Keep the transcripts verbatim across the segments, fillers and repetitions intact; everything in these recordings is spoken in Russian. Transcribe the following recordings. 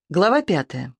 Глава пятая.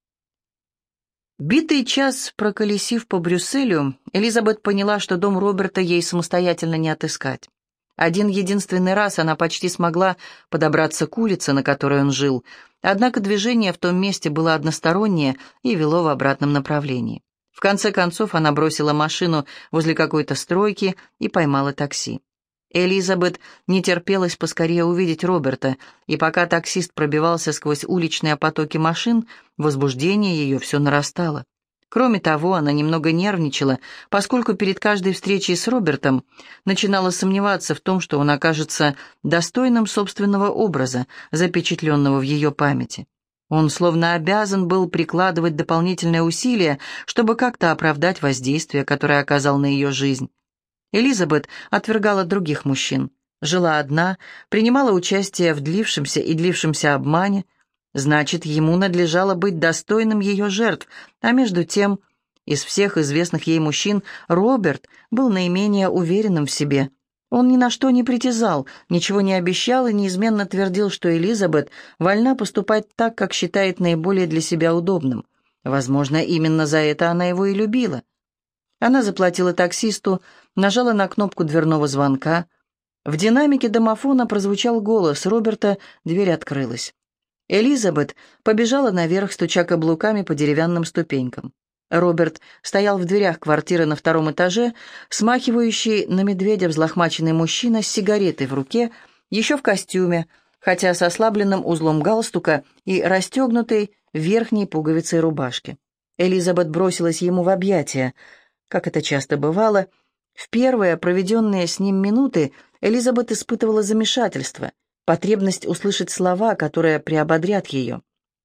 Битый час проколесив по Брюсселю, Элизабет поняла, что дом Роберта ей самостоятельно не отыскать. Один единственный раз она почти смогла подобраться к улице, на которой он жил, однако движение в том месте было одностороннее и вело в обратном направлении. В конце концов она бросила машину возле какой-то стройки и поймала такси. Элизабет не терпелось поскорее увидеть Роберта, и пока таксист пробивался сквозь уличные потоки машин, возбуждение ее все нарастало. Кроме того, она немного нервничала, поскольку перед каждой встречей с Робертом начинала сомневаться в том, что он окажется достойным собственного образа, запечатленного в ее памяти. Он словно обязан был прикладывать дополнительные усилия, чтобы как-то оправдать воздействие, которое оказал на ее жизнь. Элизабет отвергала других мужчин, жила одна, принимала участие в длившемся и длившемся обмане, значит, ему надлежало быть достойным ее жертв, а между тем, из всех известных ей мужчин, Роберт был наименее уверенным в себе. Он ни на что не притязал, ничего не обещал и неизменно твердил, что Элизабет вольна поступать так, как считает наиболее для себя удобным. Возможно, именно за это она его и любила. Она заплатила таксисту, нажала на кнопку дверного звонка. В динамике домофона прозвучал голос Роберта, дверь открылась. Элизабет побежала наверх, стуча каблуками по деревянным ступенькам. Роберт стоял в дверях квартиры на втором этаже, смахивающий на медведя взлохмаченный мужчина с сигаретой в руке, еще в костюме, хотя с ослабленным узлом галстука и расстегнутой верхней пуговицей рубашки. Элизабет бросилась ему в объятия. Как это часто бывало, в первые проведенные с ним минуты Элизабет испытывала замешательство, потребность услышать слова, которые приободрят ее.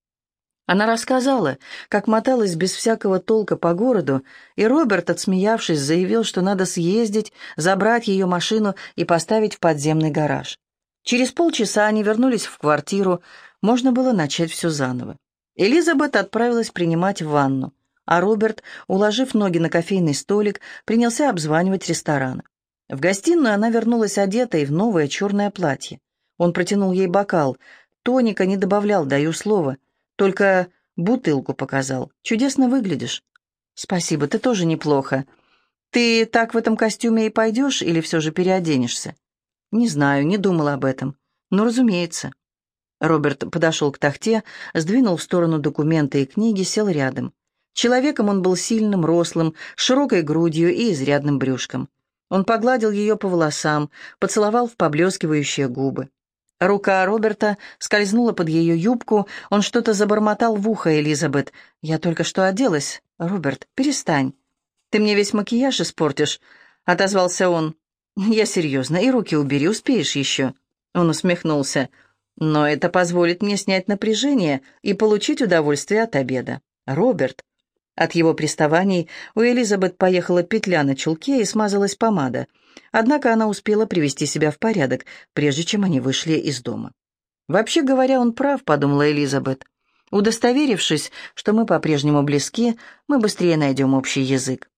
Она рассказала, как моталась без всякого толка по городу, и Роберт, отсмеявшись, заявил, что надо съездить, забрать ее машину и поставить в подземный гараж. Через полчаса они вернулись в квартиру, можно было начать все заново. Элизабет отправилась принимать ванну, а Роберт, уложив ноги на кофейный столик, принялся обзванивать рестораны. В гостиную она вернулась одетой в новое черное платье. Он протянул ей бокал. Тоника не добавлял, даю слово. Только бутылку показал. Чудесно выглядишь. Спасибо, ты тоже неплохо. Ты так в этом костюме и пойдешь или все же переоденешься? Не знаю, не думала об этом. Ну, разумеется. Роберт подошел к тахте, сдвинул в сторону документы и книги, сел рядом. Человеком он был сильным, рослым, с широкой грудью и изрядным брюшком. Он погладил ее по волосам, поцеловал в поблескивающие губы. Рука Роберта скользнула под ее юбку, он что-то забормотал в ухо Элизабет. «Я только что оделась. Роберт, перестань. Ты мне весь макияж испортишь», — отозвался он. «Я серьезно, и руки убери, успеешь еще». Он усмехнулся. «Но это позволит мне снять напряжение и получить удовольствие от обеда. Роберт». От его приставаний у Элизабет поехала петля на чулке и смазалась помада. Однако она успела привести себя в порядок, прежде чем они вышли из дома. «Вообще говоря, он прав», — подумала Элизабет. «Удостоверившись, что мы по-прежнему близки, мы быстрее найдем общий язык».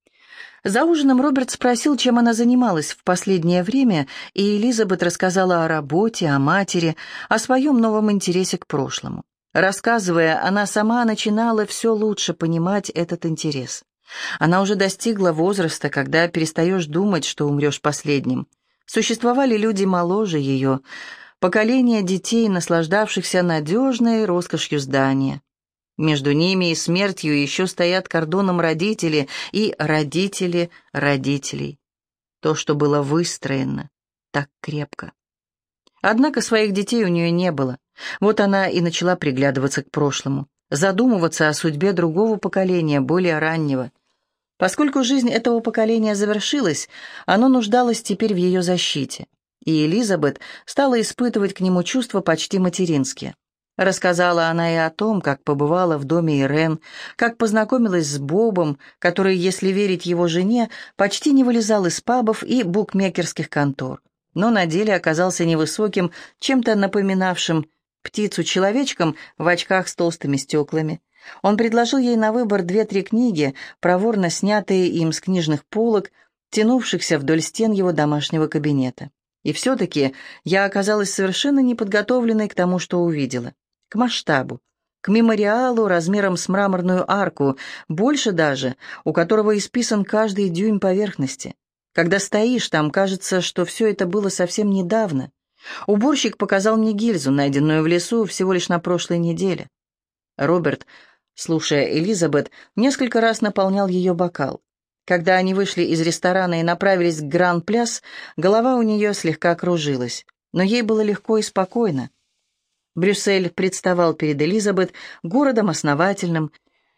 За ужином Роберт спросил, чем она занималась в последнее время, и Элизабет рассказала о работе, о матери, о своем новом интересе к прошлому. Рассказывая, она сама начинала все лучше понимать этот интерес. Она уже достигла возраста, когда перестаешь думать, что умрешь последним. Существовали люди моложе ее, поколение детей, наслаждавшихся надежной роскошью здания. Между ними и смертью еще стоят кордоном родители и родители родителей. То, что было выстроено так крепко. Однако своих детей у нее не было. Вот она и начала приглядываться к прошлому, задумываться о судьбе другого поколения, более раннего. Поскольку жизнь этого поколения завершилась, оно нуждалось теперь в ее защите, и Элизабет стала испытывать к нему чувства почти материнские. Рассказала она и о том, как побывала в доме Ирен, как познакомилась с Бобом, который, если верить его жене, почти не вылезал из пабов и букмекерских контор, но на деле оказался невысоким, чем-то напоминавшим птицу-человечком в очках с толстыми стеклами. Он предложил ей на выбор две-три книги, проворно снятые им с книжных полок, тянувшихся вдоль стен его домашнего кабинета. И все-таки я оказалась совершенно неподготовленной к тому, что увидела, к масштабу. к мемориалу размером с мраморную арку, больше даже, у которого исписан каждый дюйм поверхности. Когда стоишь там, кажется, что все это было совсем недавно. Уборщик показал мне гильзу, найденную в лесу всего лишь на прошлой неделе. Роберт, слушая Элизабет, несколько раз наполнял ее бокал. Когда они вышли из ресторана и направились к Гран-Пляс, голова у нее слегка кружилась, но ей было легко и спокойно. Брюссель представал перед Элизабет городом основательным,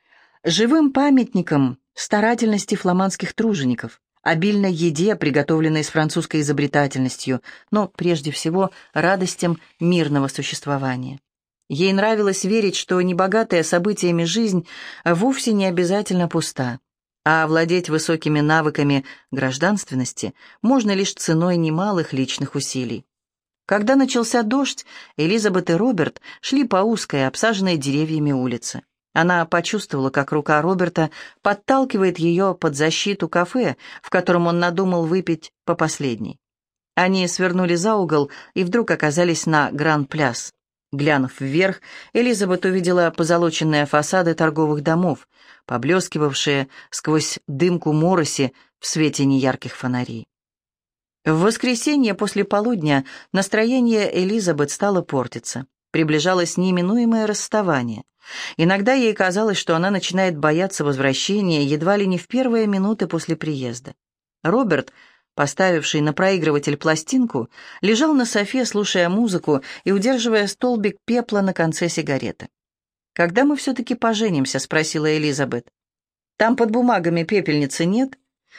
живым памятником старательности фламандских тружеников, обильной еде, приготовленной с французской изобретательностью, но прежде всего радостям мирного существования. Ей нравилось верить, что небогатая событиями жизнь вовсе не обязательно пуста, а овладеть высокими навыками гражданственности можно лишь ценой немалых личных усилий. Когда начался дождь, Элизабет и Роберт шли по узкой, обсаженной деревьями улице. Она почувствовала, как рука Роберта подталкивает ее под защиту кафе, в котором он надумал выпить по последней. Они свернули за угол и вдруг оказались на Гран-Пляс. Глянув вверх, Элизабет увидела позолоченные фасады торговых домов, поблескивавшие сквозь дымку мороси в свете неярких фонарей. В воскресенье после полудня настроение Элизабет стало портиться. Приближалось неминуемое расставание. Иногда ей казалось, что она начинает бояться возвращения едва ли не в первые минуты после приезда. Роберт, поставивший на проигрыватель пластинку, лежал на софе, слушая музыку и удерживая столбик пепла на конце сигареты. «Когда мы все-таки поженимся?» — спросила Элизабет. «Там под бумагами пепельницы нет?»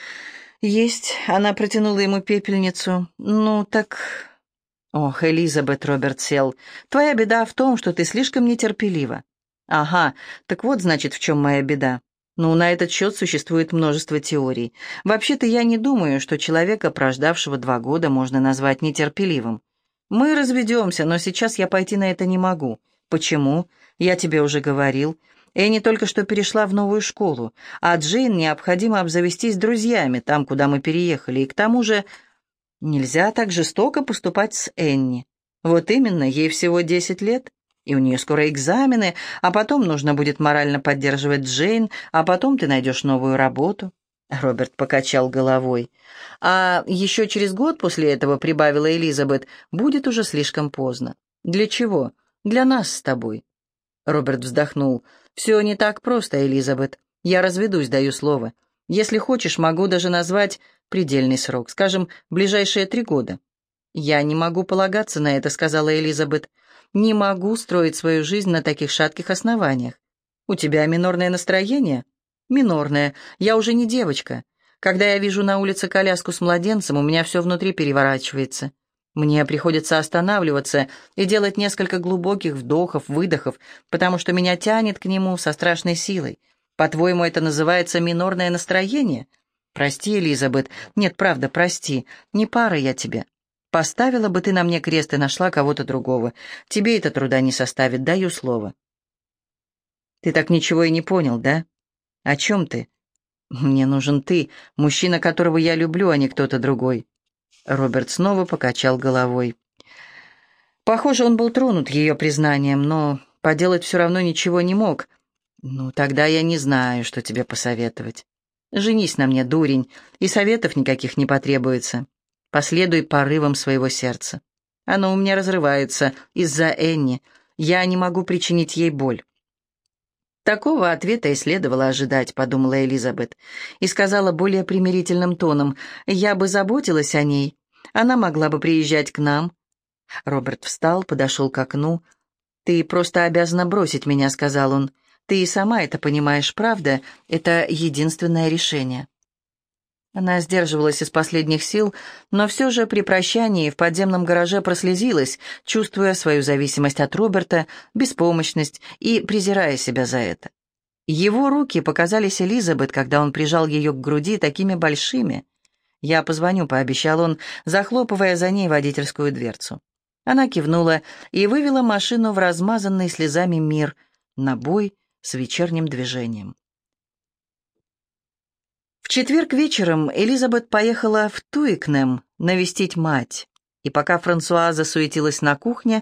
«Есть», — она протянула ему пепельницу. «Ну, так...» «Ох, Элизабет», — Роберт сел, — «твоя беда в том, что ты слишком нетерпелива». «Ага, так вот, значит, в чем моя беда. Ну, на этот счет существует множество теорий. Вообще-то я не думаю, что человека, прождавшего два года, можно назвать нетерпеливым. Мы разведемся, но сейчас я пойти на это не могу. Почему? Я тебе уже говорил. Энни только что перешла в новую школу, а Джейн необходимо обзавестись друзьями там, куда мы переехали, и к тому же нельзя так жестоко поступать с Энни. Вот именно, ей всего десять лет, и у нее скоро экзамены, а потом нужно будет морально поддерживать Джейн, а потом ты найдешь новую работу». Роберт покачал головой. «А еще через год после этого, — прибавила Элизабет, — будет уже слишком поздно. Для чего? Для нас с тобой». Роберт вздохнул. «Все не так просто, Элизабет. Я разведусь, даю слово. Если хочешь, могу даже назвать предельный срок, скажем, ближайшие три года». «Я не могу полагаться на это», — сказала Элизабет. «Не могу строить свою жизнь на таких шатких основаниях. У тебя минорное настроение?» «Минорное. Я уже не девочка. Когда я вижу на улице коляску с младенцем, у меня все внутри переворачивается. Мне приходится останавливаться и делать несколько глубоких вдохов, выдохов, потому что меня тянет к нему со страшной силой. По-твоему, это называется минорное настроение? Прости, Элизабет. Нет, правда, прости. Не пара я тебе. Поставила бы ты на мне крест и нашла кого-то другого. Тебе это труда не составит, даю слово». «Ты так ничего и не понял, да? О чем ты?» «Мне нужен ты, мужчина, которого я люблю, а не кто-то другой». Роберт снова покачал головой. Похоже, он был тронут ее признанием, но поделать все равно ничего не мог. «Ну, тогда я не знаю, что тебе посоветовать. Женись на мне, дурень, и советов никаких не потребуется. Последуй порывам своего сердца. Оно у меня разрывается из-за Энни. Я не могу причинить ей боль». «Такого ответа и следовало ожидать», — подумала Элизабет, и сказала более примирительным тоном: «Я бы заботилась о ней. Она могла бы приезжать к нам». Роберт встал, подошел к окну. «Ты просто обязана бросить меня», — сказал он. «Ты и сама это понимаешь, правда? Это единственное решение». Она сдерживалась из последних сил, но все же при прощании в подземном гараже прослезилась, чувствуя свою зависимость от Роберта, беспомощность и презирая себя за это. Его руки показались Элизабет, когда он прижал ее к груди, такими большими. «Я позвоню», — пообещал он, захлопывая за ней водительскую дверцу. Она кивнула и вывела машину в размазанный слезами мир, на бой с вечерним движением. В четверг вечером Элизабет поехала в Туикнем навестить мать, и пока Франсуаза суетилась на кухне,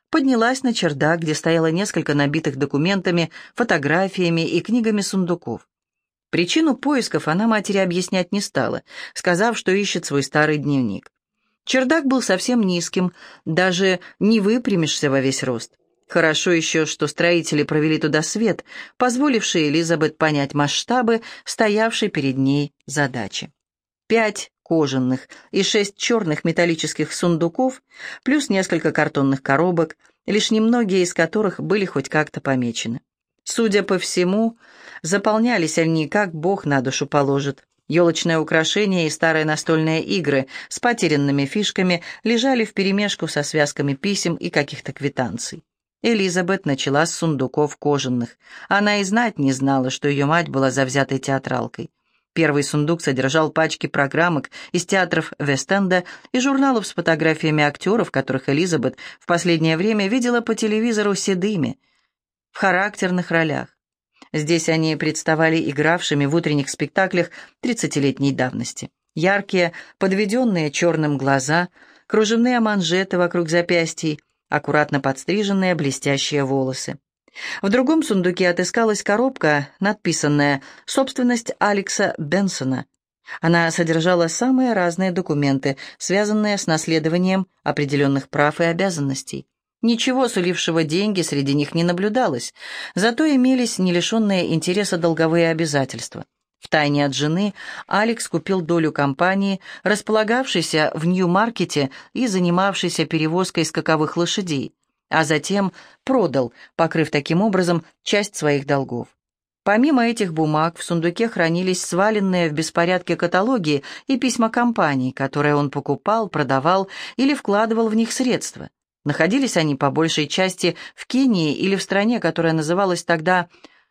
поднялась на чердак, где стояло несколько набитых документами, фотографиями и книгами сундуков. Причину поисков она матери объяснять не стала, сказав, что ищет свой старый дневник. Чердак был совсем низким, даже не выпрямишься во весь рост. Хорошо еще, что строители провели туда свет, позволивший Элизабет понять масштабы стоявшей перед ней задачи. Пять кожаных и шесть черных металлических сундуков, плюс несколько картонных коробок, лишь немногие из которых были хоть как-то помечены. Судя по всему, заполнялись они, как Бог на душу положит. Елочные украшения и старые настольные игры с потерянными фишками лежали вперемешку со связками писем и каких-то квитанций. Элизабет начала с сундуков кожаных. Она и знать не знала, что ее мать была завзятой театралкой. Первый сундук содержал пачки программок из театров Вест-Энда и журналов с фотографиями актеров, которых Элизабет в последнее время видела по телевизору седыми, в характерных ролях. Здесь они представали игравшими в утренних спектаклях тридцатилетней давности. Яркие, подведенные черным глаза, кружевные манжеты вокруг запястий, аккуратно подстриженные блестящие волосы. В другом сундуке отыскалась коробка, надписанная «Собственность Алекса Бенсона». Она содержала самые разные документы, связанные с наследованием определенных прав и обязанностей. Ничего, сулившего деньги, среди них не наблюдалось, зато имелись не лишенные интереса долговые обязательства. Втайне от жены Алекс купил долю компании, располагавшейся в Нью-Маркете и занимавшейся перевозкой скаковых лошадей, а затем продал, покрыв таким образом часть своих долгов. Помимо этих бумаг в сундуке хранились сваленные в беспорядке каталоги и письма компаний, которые он покупал, продавал или вкладывал в них средства. Находились они по большей части в Кении или в стране, которая называлась тогда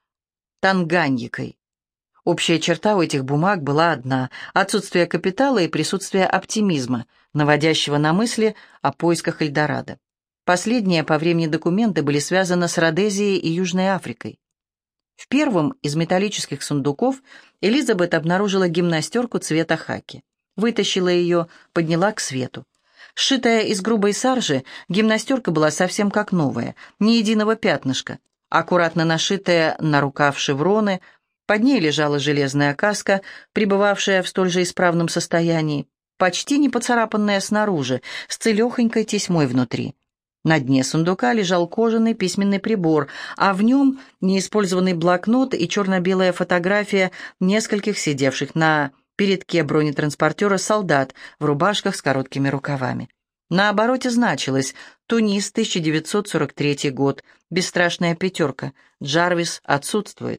Танганьикой. Общая черта у этих бумаг была одна – отсутствие капитала и присутствие оптимизма, наводящего на мысли о поисках Эльдорадо. Последние по времени документы были связаны с Родезией и Южной Африкой. В первом из металлических сундуков Элизабет обнаружила гимнастерку цвета хаки. Вытащила ее, подняла к свету. Сшитая из грубой саржи, гимнастерка была совсем как новая, ни единого пятнышка. Аккуратно нашитая на рукав шевроны, под ней лежала железная каска, пребывавшая в столь же исправном состоянии, почти не поцарапанная снаружи, с целехонькой тесьмой внутри. На дне сундука лежал кожаный письменный прибор, а в нем неиспользованный блокнот и черно-белая фотография нескольких сидевших на передке бронетранспортера солдат в рубашках с короткими рукавами. На обороте значилось «Тунис, тысяча девятьсот сорок третий год, бесстрашная пятерка, Джарвис отсутствует».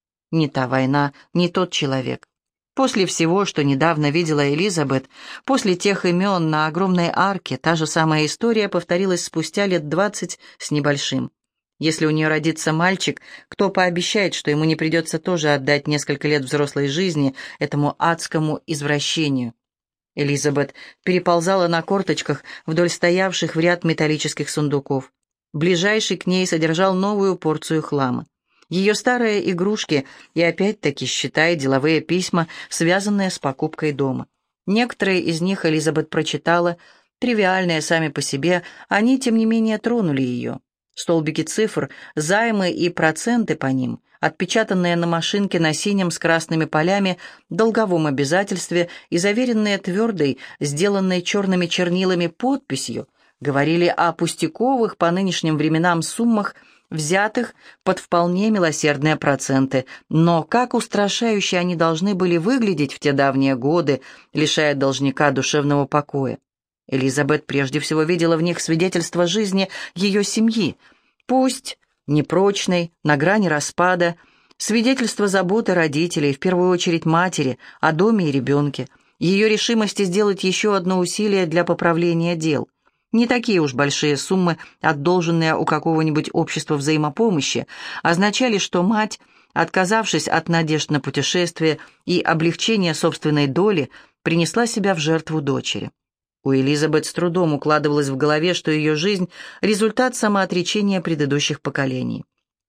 Не та война, не тот человек. После всего, что недавно видела Элизабет, после тех имен на огромной арке, та же самая история повторилась спустя лет двадцать с небольшим. Если у нее родится мальчик, кто пообещает, что ему не придется тоже отдать несколько лет взрослой жизни этому адскому извращению? Элизабет переползала на корточках вдоль стоявших в ряд металлических сундуков. Ближайший к ней содержал новую порцию хлама. Ее старые игрушки и опять-таки, считай, деловые письма, связанные с покупкой дома. Некоторые из них Элизабет прочитала, тривиальные сами по себе, они, тем не менее, тронули ее. Столбики цифр, займы и проценты по ним, отпечатанные на машинке на синем с красными полями долговом обязательстве и заверенные твердой, сделанной черными чернилами подписью, говорили о пустяковых по нынешним временам суммах, взятых под вполне милосердные проценты, но как устрашающе они должны были выглядеть в те давние годы, лишая должника душевного покоя. Элизабет прежде всего видела в них свидетельство жизни ее семьи, пусть непрочной, на грани распада, свидетельство заботы родителей, в первую очередь матери, о доме и ребенке, ее решимости сделать еще одно усилие для поправления дел. Не такие уж большие суммы, отдолженные у какого-нибудь общества взаимопомощи, означали, что мать, отказавшись от надежд на путешествие и облегчение собственной доли, принесла себя в жертву дочери. У Элизабет с трудом укладывалось в голове, что ее жизнь – результат самоотречения предыдущих поколений.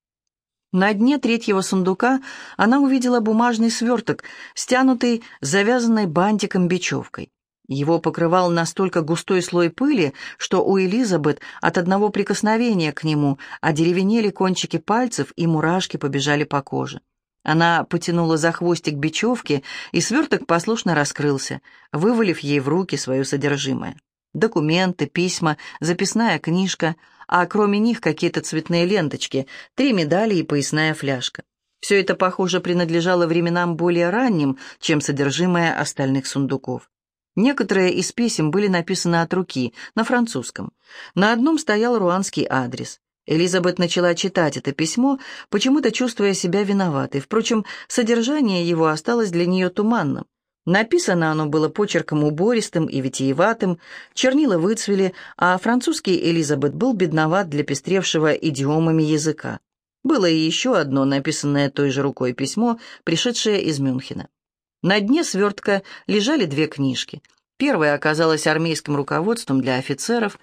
На дне третьего сундука она увидела бумажный сверток, стянутый завязанной бантиком бечевкой. Его покрывал настолько густой слой пыли, что у Элизабет от одного прикосновения к нему одеревенели кончики пальцев и мурашки побежали по коже. Она потянула за хвостик бечевки, и сверток послушно раскрылся, вывалив ей в руки свое содержимое. Документы, письма, записная книжка, а кроме них какие-то цветные ленточки, три медали и поясная фляжка. Все это, похоже, принадлежало временам более ранним, чем содержимое остальных сундуков. Некоторые из писем были написаны от руки, на французском. На одном стоял руанский адрес. Элизабет начала читать это письмо, почему-то чувствуя себя виноватой. Впрочем, содержание его осталось для нее туманным. Написано оно было почерком убористым и витиеватым, чернила выцвели, а французский Элизабет был бедноват для пестревшего идиомами языка. Было и еще одно написанное той же рукой письмо, пришедшее из Мюнхена. На дне свертка лежали две книжки. Первая оказалась армейским руководством для офицеров.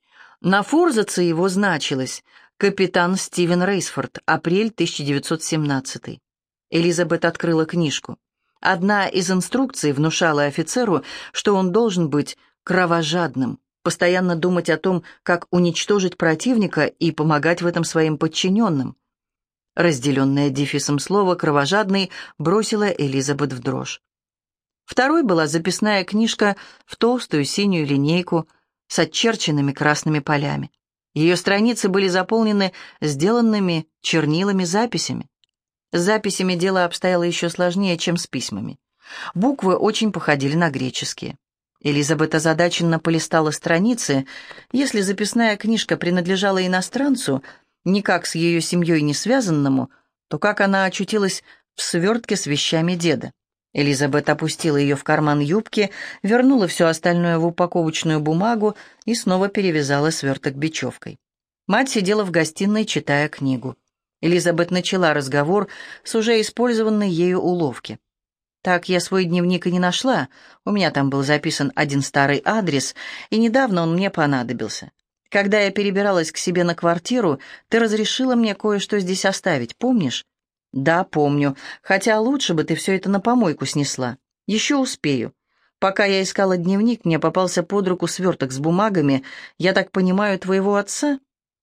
На форзаце его значилось «Капитан Стивен Рейсфорд, апрель тысяча девятьсот семнадцатый». Элизабет открыла книжку. Одна из инструкций внушала офицеру, что он должен быть кровожадным, постоянно думать о том, как уничтожить противника и помогать в этом своим подчиненным. Разделенное дефисом слово «кровожадный» бросила Элизабет в дрожь. Второй была записная книжка в толстую синюю линейку с отчерченными красными полями. Ее страницы были заполнены сделанными чернилами записями. С записями дело обстояло еще сложнее, чем с письмами. Буквы очень походили на греческие. Элизабет озадаченно полистала страницы. Если записная книжка принадлежала иностранцу, никак с ее семьей не связанному, то как она очутилась в свертке с вещами деда? Элизабет опустила ее в карман юбки, вернула все остальное в упаковочную бумагу и снова перевязала сверток бечевкой. Мать сидела в гостиной, читая книгу. Элизабет начала разговор с уже использованной ею уловки. «Так я свой дневник и не нашла. У меня там был записан один старый адрес, и недавно он мне понадобился. Когда я перебиралась к себе на квартиру, ты разрешила мне кое-что здесь оставить, помнишь?» «Да, помню. Хотя лучше бы ты все это на помойку снесла. Еще успею. Пока я искала дневник, мне попался под руку сверток с бумагами. Я так понимаю, твоего отца?»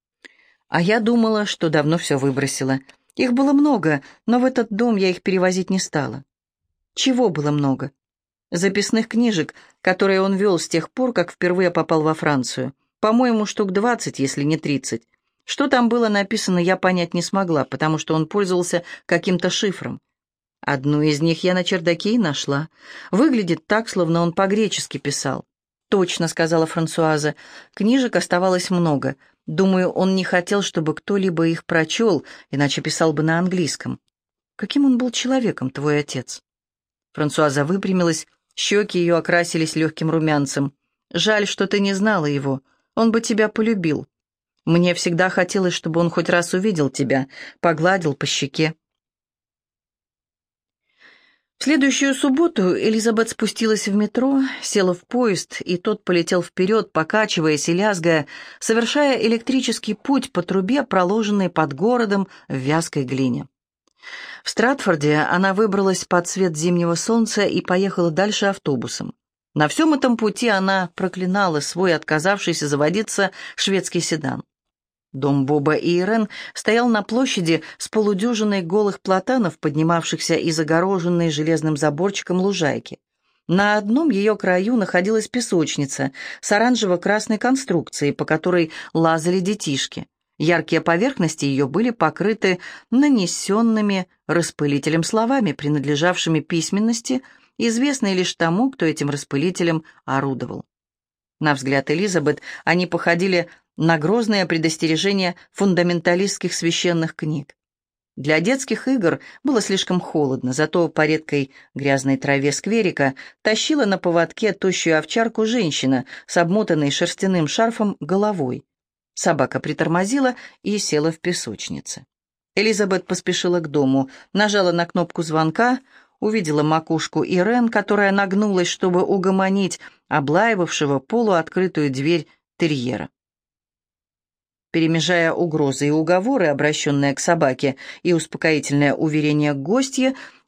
«А я думала, что давно все выбросила. Их было много, но в этот дом я их перевозить не стала». «Чего было много?» «Записных книжек, которые он вел с тех пор, как впервые попал во Францию. По-моему, штук двадцать, если не тридцать. Что там было написано, я понять не смогла, потому что он пользовался каким-то шифром. Одну из них я на чердаке и нашла. Выглядит так, словно он по-гречески писал». «Точно», — сказала Франсуаза. «Книжек оставалось много. Думаю, он не хотел, чтобы кто-либо их прочел, иначе писал бы на английском. Каким он был человеком, твой отец?» Франсуаза выпрямилась, щеки ее окрасились легким румянцем. «Жаль, что ты не знала его. Он бы тебя полюбил. Мне всегда хотелось, чтобы он хоть раз увидел тебя, погладил по щеке». В следующую субботу Элизабет спустилась в метро, села в поезд, и тот полетел вперед, покачиваясь и лязгая, совершая электрический путь по трубе, проложенной под городом в вязкой глине. В Стратфорде она выбралась под свет зимнего солнца и поехала дальше автобусом. На всем этом пути она проклинала свой отказавшийся заводиться шведский седан. Дом Боба и Ирен стоял на площади с полудюжиной голых платанов, поднимавшихся из огороженной железным заборчиком лужайки. На одном ее краю находилась песочница с оранжево-красной конструкцией, по которой лазали детишки. Яркие поверхности ее были покрыты нанесенными распылителем словами, принадлежавшими письменности, известной лишь тому, кто этим распылителем орудовал. На взгляд Элизабет они походили на грозное предостережение фундаменталистских священных книг. Для детских игр было слишком холодно, зато по редкой грязной траве скверика тащила на поводке тощую овчарку женщина с обмотанной шерстяным шарфом головой. Собака притормозила и села в песочнице. Элизабет поспешила к дому, нажала на кнопку звонка, увидела макушку Ирен, которая нагнулась, чтобы угомонить облаивавшего полуоткрытую дверь терьера. Перемежая угрозы и уговоры, обращенные к собаке, и успокоительное уверение к гостье,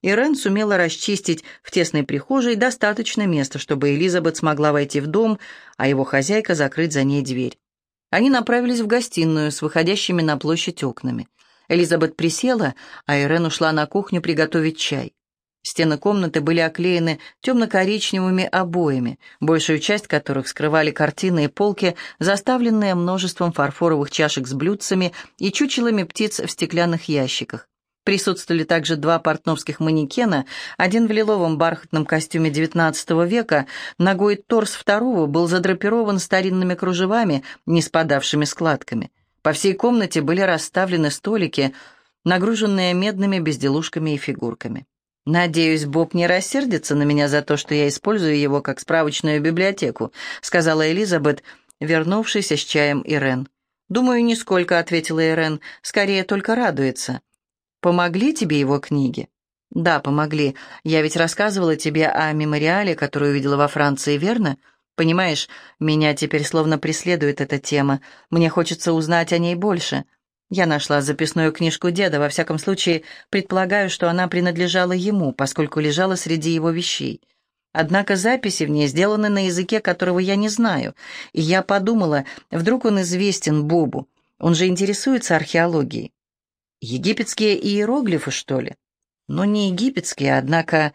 Ирен сумела расчистить в тесной прихожей достаточно места, чтобы Элизабет смогла войти в дом, а его хозяйка закрыть за ней дверь. Они направились в гостиную с выходящими на площадь окнами. Элизабет присела, а Ирен ушла на кухню приготовить чай. Стены комнаты были оклеены темно-коричневыми обоями, большую часть которых скрывали картины и полки, заставленные множеством фарфоровых чашек с блюдцами и чучелами птиц в стеклянных ящиках. Присутствовали также два портновских манекена, один в лиловом бархатном костюме девятнадцатого века, ногой торс второго был задрапирован старинными кружевами, не спадавшими складками. По всей комнате были расставлены столики, нагруженные медными безделушками и фигурками. «Надеюсь, Боб не рассердится на меня за то, что я использую его как справочную библиотеку», сказала Элизабет, вернувшись с чаем Ирен. «Думаю, нисколько», — ответила Ирен, — «скорее только радуется». «Помогли тебе его книги?» «Да, помогли. Я ведь рассказывала тебе о мемориале, который увидела во Франции, верно? Понимаешь, меня теперь словно преследует эта тема. Мне хочется узнать о ней больше». Я нашла записную книжку деда, во всяком случае, предполагаю, что она принадлежала ему, поскольку лежала среди его вещей. Однако записи в ней сделаны на языке, которого я не знаю, и я подумала, вдруг он известен Бобу, он же интересуется археологией. Египетские иероглифы, что ли? Ну, не египетские, однако...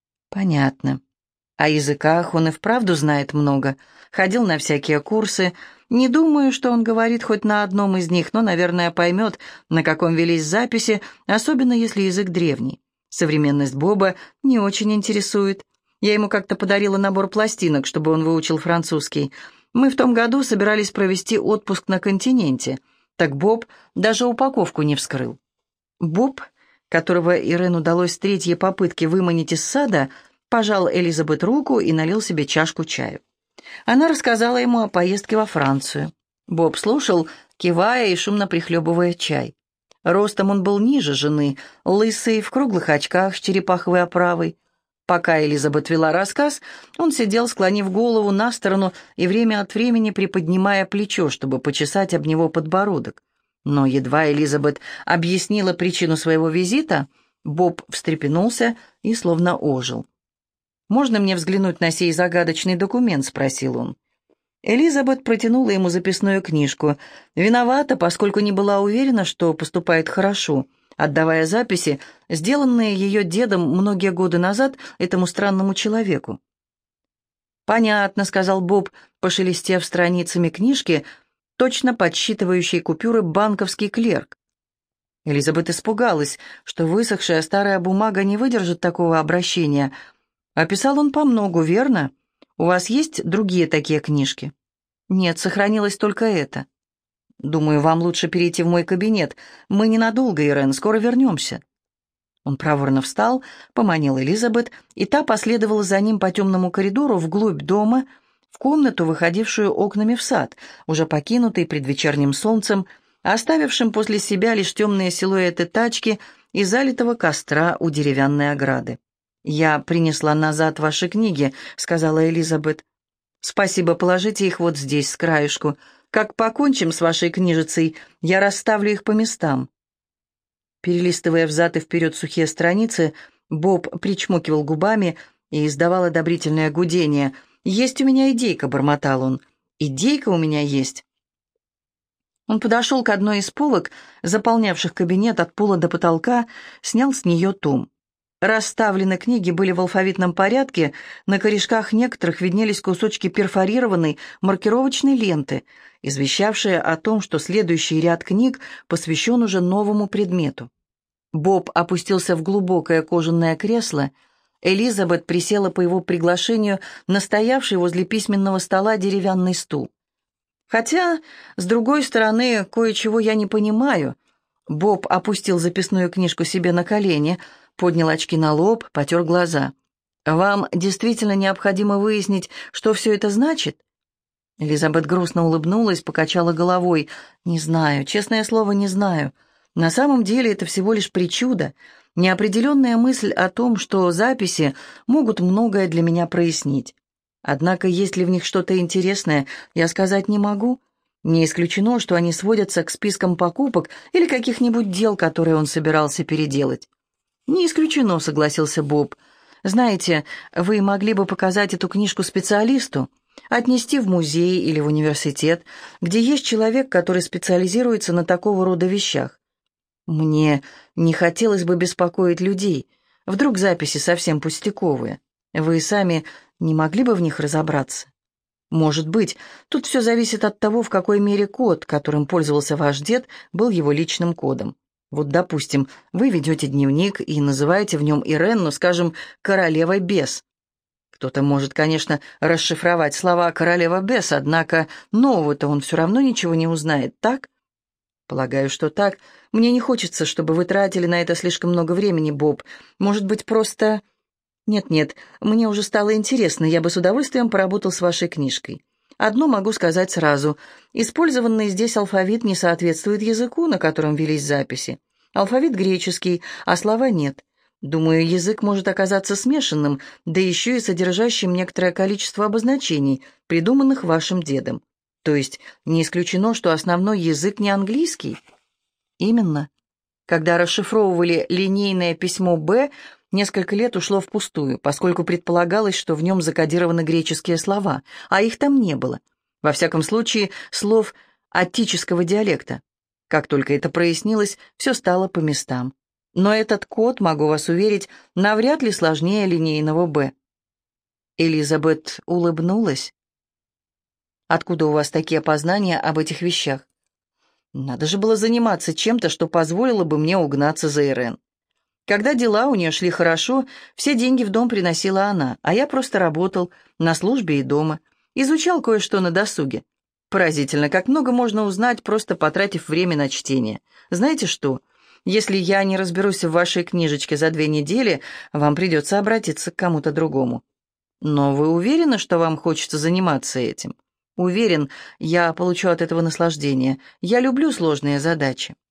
Понятно. О языках он и вправду знает много, ходил на всякие курсы. Не думаю, что он говорит хоть на одном из них, но, наверное, поймет, на каком велись записи, особенно если язык древний. Современность Боба не очень интересует. Я ему как-то подарила набор пластинок, чтобы он выучил французский. Мы в том году собирались провести отпуск на континенте, так Боб даже упаковку не вскрыл. Боб, которого Ирен удалось с третьей попытки выманить из сада, пожал Элизабет руку и налил себе чашку чаю. Она рассказала ему о поездке во Францию. Боб слушал, кивая и шумно прихлебывая чай. Ростом он был ниже жены, лысый, в круглых очках с черепаховой оправой. Пока Элизабет вела рассказ, он сидел, склонив голову на сторону и время от времени приподнимая плечо, чтобы почесать об него подбородок. Но едва Элизабет объяснила причину своего визита, Боб встрепенулся и словно ожил. «Можно мне взглянуть на сей загадочный документ?» — спросил он. Элизабет протянула ему записную книжку. Виновата, поскольку не была уверена, что поступает хорошо, отдавая записи, сделанные ее дедом многие годы назад этому странному человеку. «Понятно», — сказал Боб, пошелестев страницами книжки, точно подсчитывающей купюры банковский клерк. Элизабет испугалась, что высохшая старая бумага не выдержит такого обращения. «Описал он помногу, верно? У вас есть другие такие книжки?» «Нет, сохранилось только это». «Думаю, вам лучше перейти в мой кабинет. Мы ненадолго, Ирен, скоро вернемся». Он проворно встал, поманил Элизабет, и та последовала за ним по темному коридору вглубь дома, в комнату, выходившую окнами в сад, уже покинутый предвечерним солнцем, оставившим после себя лишь темные силуэты тачки и залитого костра у деревянной ограды. «Я принесла назад ваши книги», — сказала Элизабет. «Спасибо, положите их вот здесь, с краешку. Как покончим с вашей книжицей, я расставлю их по местам». Перелистывая взад и вперед сухие страницы, Боб причмокивал губами и издавал одобрительное гудение. «Есть у меня идейка», — бормотал он. «Идейка у меня есть». Он подошел к одной из полок, заполнявших кабинет от пола до потолка, снял с нее том. Расставлены книги были в алфавитном порядке, на корешках некоторых виднелись кусочки перфорированной маркировочной ленты, извещавшие о том, что следующий ряд книг посвящен уже новому предмету. Боб опустился в глубокое кожаное кресло. Элизабет присела по его приглашению на стоявший возле письменного стола деревянный стул. «Хотя, с другой стороны, кое-чего я не понимаю». Боб опустил записную книжку себе на колени, поднял очки на лоб, потер глаза. «Вам действительно необходимо выяснить, что все это значит?» Элизабет грустно улыбнулась, покачала головой. «Не знаю, честное слово, не знаю. На самом деле это всего лишь причуда, неопределенная мысль о том, что записи могут многое для меня прояснить. Однако, есть ли в них что-то интересное, я сказать не могу. Не исключено, что они сводятся к спискам покупок или каких-нибудь дел, которые он собирался переделать. «Не исключено», — согласился Боб. «Знаете, вы могли бы показать эту книжку специалисту, отнести в музей или в университет, где есть человек, который специализируется на такого рода вещах. Мне не хотелось бы беспокоить людей. Вдруг записи совсем пустяковые. Вы сами не могли бы в них разобраться? Может быть, тут все зависит от того, в какой мере код, которым пользовался ваш дед, был его личным кодом. Вот, допустим, вы ведете дневник и называете в нем Иренну, скажем, «королевой бес». Кто-то может, конечно, расшифровать слова «королева бес», однако нового-то он все равно ничего не узнает, так? Полагаю, что так. Мне не хочется, чтобы вы тратили на это слишком много времени, Боб. Может быть, просто... Нет-нет, мне уже стало интересно, я бы с удовольствием поработал с вашей книжкой. Одно могу сказать сразу. Использованный здесь алфавит не соответствует языку, на котором велись записи. Алфавит греческий, а слова нет. Думаю, язык может оказаться смешанным, да еще и содержащим некоторое количество обозначений, придуманных вашим дедом. То есть не исключено, что основной язык не английский? Именно. Когда расшифровывали линейное письмо «Б», несколько лет ушло впустую, поскольку предполагалось, что в нем закодированы греческие слова, а их там не было. Во всяком случае, слов аттического диалекта. Как только это прояснилось, все стало по местам. Но этот код, могу вас уверить, навряд ли сложнее линейного «Б». Элизабет улыбнулась. «Откуда у вас такие познания об этих вещах?» «Надо же было заниматься чем-то, что позволило бы мне угнаться за Ирен. Когда дела у нее шли хорошо, все деньги в дом приносила она, а я просто работал на службе и дома, изучал кое-что на досуге. Поразительно, как много можно узнать, просто потратив время на чтение. Знаете что? Если я не разберусь в вашей книжечке за две недели, вам придется обратиться к кому-то другому. Но вы уверены, что вам хочется заниматься этим?» «Уверен, я получу от этого наслаждение. Я люблю сложные задачи».